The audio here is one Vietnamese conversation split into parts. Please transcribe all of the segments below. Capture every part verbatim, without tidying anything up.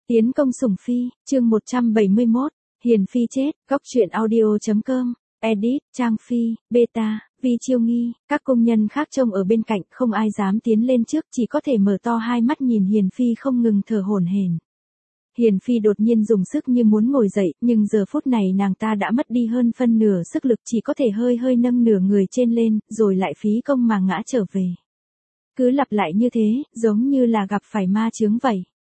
Tiến công sủng phi, chương một trăm bảy mươi mốt, Hiền phi chết, góc truyện audio chấm com, edit, Trang Phi, beta, Vi Chiêu Nghi, các công nhân khác trông ở bên cạnh không ai dám tiến lên trước, chỉ có thể mở to hai mắt nhìn Hiền phi không ngừng thở hổn hển. Hiền phi đột nhiên dùng sức như muốn ngồi dậy, nhưng giờ phút này nàng ta đã mất đi hơn phân nửa sức lực, chỉ có thể hơi hơi nâng nửa người trên lên, rồi lại phí công mà ngã trở về. Cứ lặp lại như thế, giống như là gặp phải ma chướng vậy.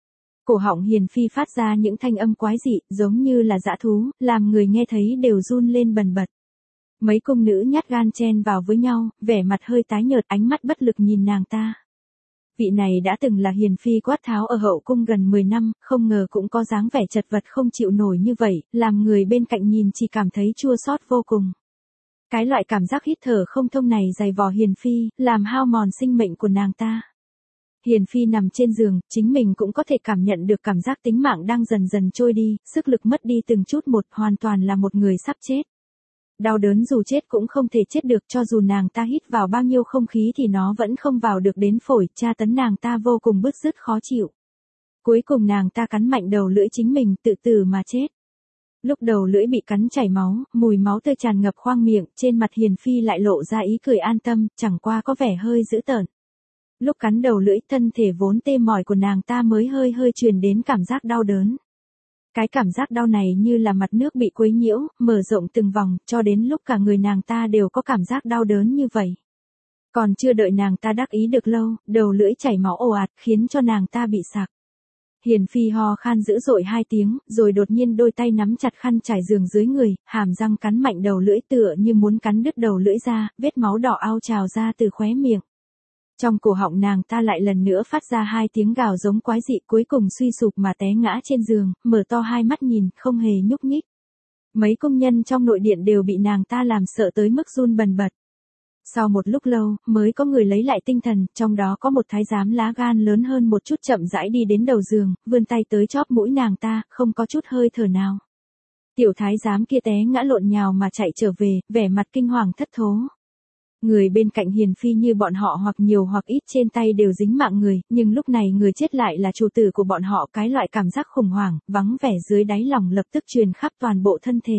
Cổ họng Hiền phi phát ra những thanh âm quái dị, giống như là dã thú, làm người nghe thấy đều run lên bần bật. Mấy cung nữ nhát gan chen vào với nhau, vẻ mặt hơi tái nhợt, ánh mắt bất lực nhìn nàng ta. Vị này đã từng là Hiền phi quát tháo ở hậu cung gần mười năm, không ngờ cũng có dáng vẻ chật vật không chịu nổi như vậy, làm người bên cạnh nhìn chỉ cảm thấy chua xót vô cùng. Cái loại cảm giác hít thở không thông này dày vò Hiền phi, làm hao mòn sinh mệnh của nàng ta. Hiền phi nằm trên giường, chính mình cũng có thể cảm nhận được cảm giác tính mạng đang dần dần trôi đi, sức lực mất đi từng chút một, hoàn toàn là một người sắp chết. Đau đớn dù chết cũng không thể chết được, cho dù nàng ta hít vào bao nhiêu không khí thì nó vẫn không vào được đến phổi, tra tấn nàng ta vô cùng bứt rứt khó chịu. Cuối cùng nàng ta cắn mạnh đầu lưỡi chính mình, tự tử mà chết. Lúc đầu lưỡi bị cắn chảy máu, mùi máu tươi tràn ngập khoang miệng, trên mặt Hiền phi lại lộ ra ý cười an tâm, chẳng qua có vẻ hơi dữ tợn. Lúc cắn đầu lưỡi, thân thể vốn tê mỏi của nàng ta mới hơi hơi truyền đến cảm giác đau đớn. Cái cảm giác đau này như là mặt nước bị quấy nhiễu, mở rộng từng vòng, cho đến lúc cả người nàng ta đều có cảm giác đau đớn như vậy. Còn chưa đợi nàng ta đắc ý được lâu, đầu lưỡi chảy máu ồ ạt, khiến cho nàng ta bị sặc. Hiền phi ho khan dữ dội hai tiếng, rồi đột nhiên đôi tay nắm chặt khăn trải giường dưới người, hàm răng cắn mạnh đầu lưỡi tựa như muốn cắn đứt đầu lưỡi ra, vết máu đỏ ao trào ra từ khóe miệng. Trong cổ họng nàng ta lại lần nữa phát ra hai tiếng gào giống quái dị, cuối cùng suy sụp mà té ngã trên giường, mở to hai mắt nhìn, không hề nhúc nhích. Mấy công nhân trong nội điện đều bị nàng ta làm sợ tới mức run bần bật. Sau một lúc lâu, mới có người lấy lại tinh thần, trong đó có một thái giám lá gan lớn hơn một chút chậm rãi đi đến đầu giường, vươn tay tới chóp mũi nàng ta, không có chút hơi thở nào. Tiểu thái giám kia té ngã lộn nhào mà chạy trở về, vẻ mặt kinh hoàng thất thố. Người bên cạnh Hiền phi như bọn họ hoặc nhiều hoặc ít trên tay đều dính mạng người, nhưng lúc này người chết lại là chủ tử của bọn họ, cái loại cảm giác khủng hoảng, vắng vẻ dưới đáy lòng lập tức truyền khắp toàn bộ thân thể.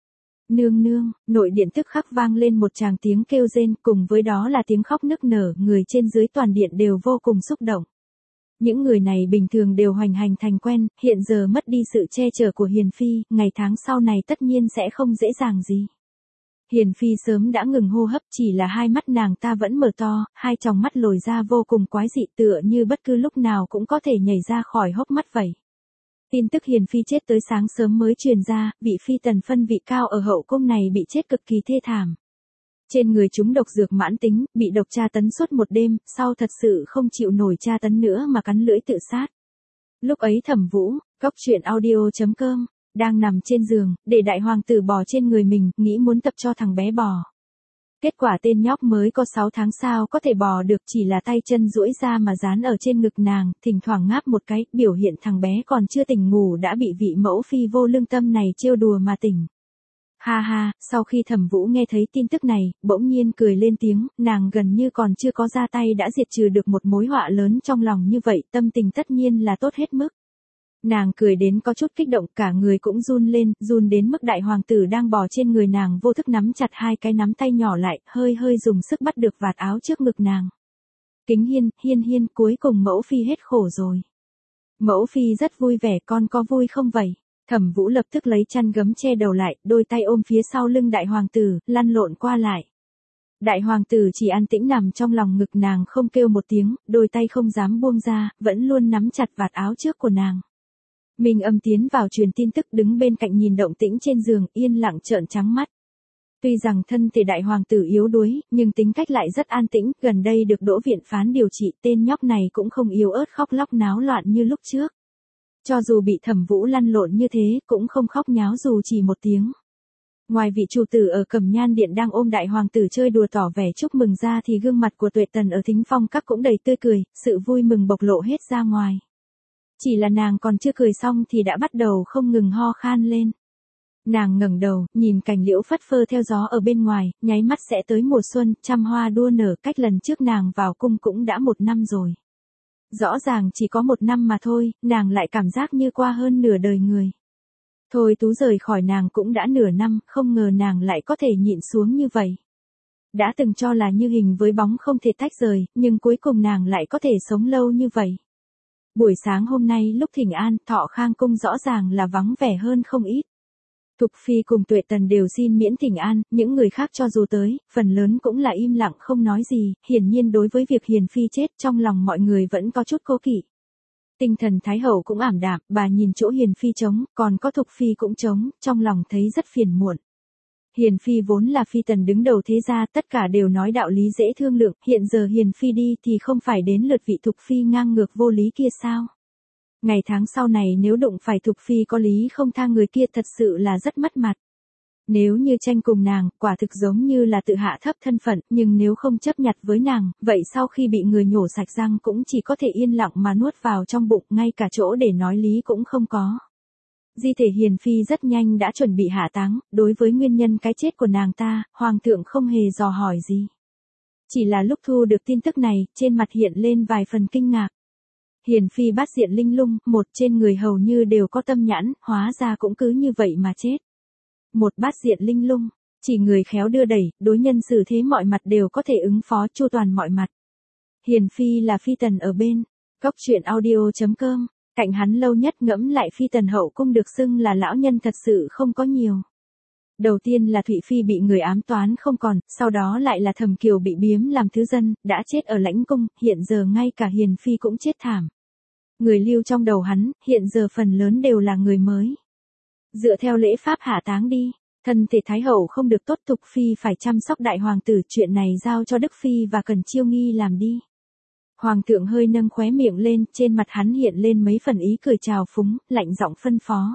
Nương nương, nội điện tức khắc vang lên một tràng tiếng kêu rên, cùng với đó là tiếng khóc nức nở, người trên dưới toàn điện đều vô cùng xúc động. Những người này bình thường đều hoành hành thành quen, hiện giờ mất đi sự che chở của Hiền phi, ngày tháng sau này tất nhiên sẽ không dễ dàng gì. Hiền phi sớm đã ngừng hô hấp, chỉ là hai mắt nàng ta vẫn mở to, hai tròng mắt lồi ra vô cùng quái dị, tựa như bất cứ lúc nào cũng có thể nhảy ra khỏi hốc mắt vậy. Tin tức Hiền phi chết tới sáng sớm mới truyền ra, vị phi tần phân vị cao ở hậu cung này bị chết cực kỳ thê thảm. Trên người chúng độc dược mãn tính, bị độc tra tấn suốt một đêm, sau thật sự không chịu nổi tra tấn nữa mà cắn lưỡi tự sát. Lúc ấy Thẩm Vũ, góc truyện audio chấm com, đang nằm trên giường, để đại hoàng tử bò trên người mình, nghĩ muốn tập cho thằng bé bò. Kết quả tên nhóc mới có sáu tháng sao có thể bò được, chỉ là tay chân duỗi ra mà dán ở trên ngực nàng, thỉnh thoảng ngáp một cái, biểu hiện thằng bé còn chưa tỉnh ngủ đã bị vị mẫu phi vô lương tâm này trêu đùa mà tỉnh. Ha ha, sau khi Thẩm Vũ nghe thấy tin tức này, bỗng nhiên cười lên tiếng, nàng gần như còn chưa có ra tay đã diệt trừ được một mối họa lớn trong lòng như vậy, tâm tình tất nhiên là tốt hết mức. Nàng cười đến có chút kích động, cả người cũng run lên, run đến mức đại hoàng tử đang bò trên người nàng vô thức nắm chặt hai cái nắm tay nhỏ lại, hơi hơi dùng sức bắt được vạt áo trước ngực nàng. Kính hiên, hiên hiên, cuối cùng mẫu phi hết khổ rồi. Mẫu phi rất vui vẻ, con có vui không vậy? Thẩm Vũ lập tức lấy chăn gấm che đầu lại, đôi tay ôm phía sau lưng đại hoàng tử, lăn lộn qua lại. Đại hoàng tử chỉ an tĩnh nằm trong lòng ngực nàng không kêu một tiếng, đôi tay không dám buông ra, vẫn luôn nắm chặt vạt áo trước của nàng. Minh Âm tiến vào truyền tin tức, đứng bên cạnh nhìn động tĩnh trên giường, yên lặng trợn trắng mắt. Tuy rằng thân thể đại hoàng tử yếu đuối, nhưng tính cách lại rất an tĩnh, gần đây được Đỗ viện phán điều trị, tên nhóc này cũng không yếu ớt khóc lóc náo loạn như lúc trước. Cho dù bị Thẩm Vũ lăn lộn như thế, cũng không khóc nháo dù chỉ một tiếng. Ngoài vị chủ tử ở Cẩm Nhan điện đang ôm đại hoàng tử chơi đùa tỏ vẻ chúc mừng ra thì gương mặt của Tuệ Tần ở Thính Phong các cũng đầy tươi cười, sự vui mừng bộc lộ hết ra ngoài. Chỉ là nàng còn chưa cười xong thì đã bắt đầu không ngừng ho khan lên. Nàng ngẩng đầu, nhìn cành liễu phất phơ theo gió ở bên ngoài, nháy mắt sẽ tới mùa xuân, trăm hoa đua nở, cách lần trước nàng vào cung cũng đã một năm rồi. Rõ ràng chỉ có một năm mà thôi, nàng lại cảm giác như qua hơn nửa đời người. Thôi Tú rời khỏi nàng cũng đã nửa năm, không ngờ nàng lại có thể nhịn xuống như vậy. Đã từng cho là như hình với bóng không thể tách rời, nhưng cuối cùng nàng lại có thể sống lâu như vậy. Buổi sáng hôm nay lúc thỉnh an, Thọ Khang cung rõ ràng là vắng vẻ hơn không ít. Thục Phi cùng Tuệ Tần đều xin miễn thỉnh an, những người khác cho dù tới, phần lớn cũng là im lặng không nói gì, hiển nhiên đối với việc Hiền Phi chết trong lòng mọi người vẫn có chút cố kỵ. Tinh thần Thái Hậu cũng ảm đạm, bà nhìn chỗ Hiền Phi trống, còn có Thục Phi cũng trống, trong lòng thấy rất phiền muộn. Hiền Phi vốn là phi tần đứng đầu thế gia, tất cả đều nói đạo lý dễ thương lượng, hiện giờ Hiền Phi đi thì không phải đến lượt vị Thục Phi ngang ngược vô lý kia sao? Ngày tháng sau này nếu đụng phải Thục Phi có lý không tha người kia thật sự là rất mất mặt. Nếu như tranh cùng nàng, quả thực giống như là tự hạ thấp thân phận, nhưng nếu không chấp nhặt với nàng, vậy sau khi bị người nhổ sạch răng cũng chỉ có thể yên lặng mà nuốt vào trong bụng, ngay cả chỗ để nói lý cũng không có. Di thể Hiền Phi rất nhanh đã chuẩn bị hạ táng, đối với nguyên nhân cái chết của nàng ta, Hoàng thượng không hề dò hỏi gì. Chỉ là lúc thu được tin tức này, trên mặt hiện lên vài phần kinh ngạc. Hiền Phi bát diện linh lung, một trên người hầu như đều có tâm nhãn, hóa ra cũng cứ như vậy mà chết. Một bát diện linh lung, chỉ người khéo đưa đẩy, đối nhân xử thế mọi mặt đều có thể ứng phó chu toàn mọi mặt. Hiền Phi là phi tần ở bên, Cốc Truyện Audio chấm com, cạnh hắn lâu nhất ngẫm lại phi tần hậu cung được xưng là lão nhân thật sự không có nhiều. Đầu tiên là Thụy Phi bị người ám toán không còn, sau đó lại là Thẩm Kiều bị biếm làm thứ dân, đã chết ở lãnh cung, hiện giờ ngay cả Hiền Phi cũng chết thảm. Người lưu trong đầu hắn, hiện giờ phần lớn đều là người mới. Dựa theo lễ pháp hạ táng đi, thân thể Thái Hậu không được tốt, Thục Phi phải chăm sóc đại hoàng tử, chuyện này giao cho Đức Phi và Cần Chiêu Nghi làm đi. Hoàng thượng hơi nâng khóe miệng lên, trên mặt hắn hiện lên mấy phần ý cười trào phúng, lạnh giọng phân phó.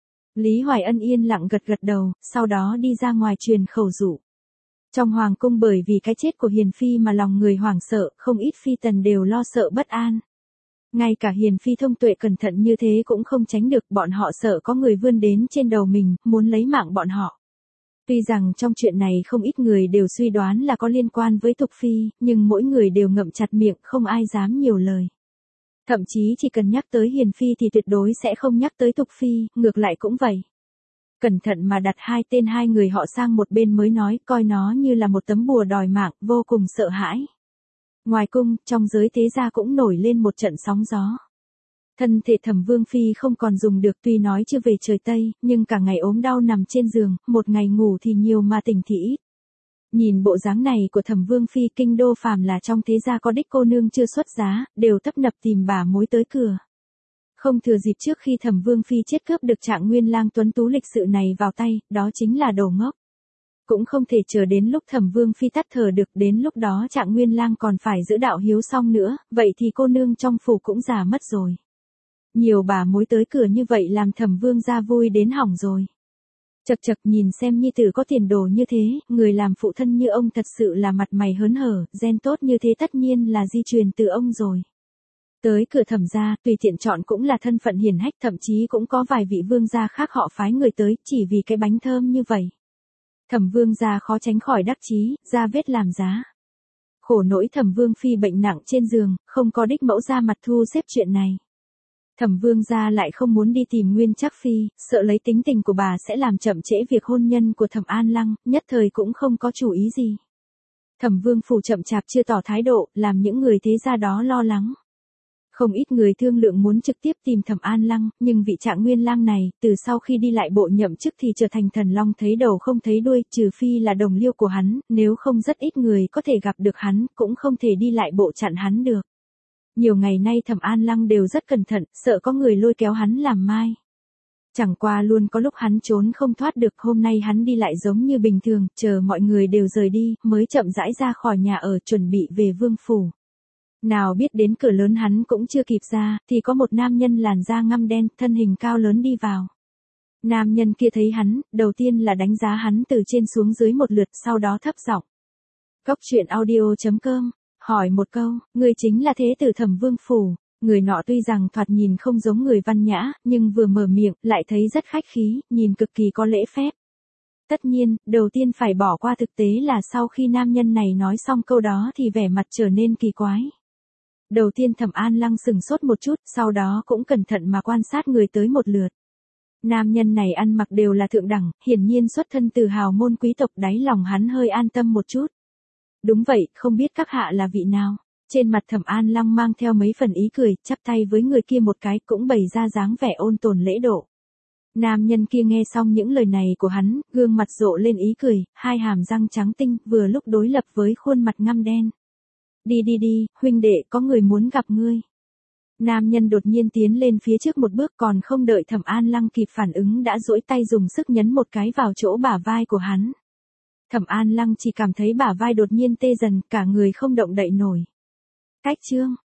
Lý Hoài Ân yên lặng gật gật đầu, sau đó đi ra ngoài truyền khẩu dụ. Trong hoàng cung bởi vì cái chết của Hiền Phi mà lòng người hoảng sợ, không ít phi tần đều lo sợ bất an. Ngay cả Hiền Phi thông tuệ cẩn thận như thế cũng không tránh được, bọn họ sợ có người vươn đến trên đầu mình, muốn lấy mạng bọn họ. Tuy rằng trong chuyện này không ít người đều suy đoán là có liên quan với Thục Phi, nhưng mỗi người đều ngậm chặt miệng, không ai dám nhiều lời. Thậm chí chỉ cần nhắc tới Hiền Phi thì tuyệt đối sẽ không nhắc tới Thục Phi, ngược lại cũng vậy. Cẩn thận mà đặt hai tên hai người họ sang một bên mới nói, coi nó như là một tấm bùa đòi mạng, vô cùng sợ hãi. Ngoài cung, trong giới thế gia cũng nổi lên một trận sóng gió. Thân thể Thẩm Vương Phi không còn dùng được, tuy nói chưa về trời Tây, nhưng cả ngày ốm đau nằm trên giường, một ngày ngủ thì nhiều mà tỉnh thì ít. Nhìn bộ dáng này của Thẩm Vương Phi, kinh đô phàm là trong thế gia có đích cô nương chưa xuất giá, đều tấp nập tìm bà mối tới cửa. Không thừa dịp trước khi Thẩm Vương Phi chết cướp được Trạng Nguyên Lang tuấn tú lịch sự này vào tay, đó chính là đồ ngốc. Cũng không thể chờ đến lúc Thẩm Vương Phi tắt thở được, đến lúc đó Trạng Nguyên Lang còn phải giữ đạo hiếu xong nữa, vậy thì cô nương trong phủ cũng già mất rồi. Nhiều bà mối tới cửa như vậy làm Thẩm Vương gia vui đến hỏng rồi. Chật chật, nhìn xem nhi tử có tiền đồ như thế, người làm phụ thân như ông thật sự là mặt mày hớn hở, gen tốt như thế tất nhiên là di truyền từ ông rồi. Tới cửa Thẩm gia, tùy tiện chọn cũng là thân phận hiển hách, thậm chí cũng có vài vị vương gia khác họ phái người tới, chỉ vì cái bánh thơm như vậy. Thẩm Vương gia khó tránh khỏi đắc chí, ra vết làm giá. Khổ nỗi Thẩm Vương Phi bệnh nặng trên giường, không có đích mẫu ra mặt thu xếp chuyện này. Thẩm Vương gia lại không muốn đi tìm Nguyên Trác Phi, sợ lấy tính tình của bà sẽ làm chậm trễ việc hôn nhân của Thẩm An Lăng, nhất thời cũng không có chủ ý gì. Thẩm Vương phủ chậm chạp chưa tỏ thái độ, làm những người thế gia đó lo lắng. Không ít người thương lượng muốn trực tiếp tìm Thẩm An Lăng, nhưng vị Trạng Nguyên Lang này, từ sau khi đi lại bộ nhậm chức thì trở thành thần long thấy đầu không thấy đuôi, trừ phi là đồng liêu của hắn, nếu không rất ít người có thể gặp được hắn, cũng không thể đi lại bộ chặn hắn được. Nhiều ngày nay Thẩm An Lăng đều rất cẩn thận, sợ có người lôi kéo hắn làm mai. Chẳng qua luôn có lúc hắn trốn không thoát được, hôm nay hắn đi lại giống như bình thường, chờ mọi người đều rời đi, mới chậm rãi ra khỏi nhà ở chuẩn bị về vương phủ. Nào biết đến cửa lớn hắn cũng chưa kịp ra, thì có một nam nhân làn da ngăm đen, thân hình cao lớn đi vào. Nam nhân kia thấy hắn, đầu tiên là đánh giá hắn từ trên xuống dưới một lượt, sau đó thấp giọng. Cốc Truyện Audio chấm com, hỏi một câu, người chính là thế tử Thẩm Vương phủ. Người nọ tuy rằng thoạt nhìn không giống người văn nhã, nhưng vừa mở miệng, lại thấy rất khách khí, nhìn cực kỳ có lễ phép. Tất nhiên, đầu tiên phải bỏ qua thực tế là sau khi nam nhân này nói xong câu đó thì vẻ mặt trở nên kỳ quái. Đầu tiên Thẩm An Lăng sừng sốt một chút, sau đó cũng cẩn thận mà quan sát người tới một lượt. Nam nhân này ăn mặc đều là thượng đẳng, hiển nhiên xuất thân từ hào môn quý tộc, đáy lòng hắn hơi an tâm một chút. Đúng vậy, không biết các hạ là vị nào? Trên mặt Thẩm An Lăng mang theo mấy phần ý cười, chắp tay với người kia một cái, cũng bày ra dáng vẻ ôn tồn lễ độ. Nam nhân kia nghe xong những lời này của hắn, gương mặt rộ lên ý cười, hai hàm răng trắng tinh, vừa lúc đối lập với khuôn mặt ngăm đen. Đi đi đi, huynh đệ, có người muốn gặp ngươi. Nam nhân đột nhiên tiến lên phía trước một bước, còn không đợi Thẩm An Lăng kịp phản ứng đã duỗi tay dùng sức nhấn một cái vào chỗ bả vai của hắn. Thẩm An Lăng chỉ cảm thấy bả vai đột nhiên tê dần, cả người không động đậy nổi. Cách chương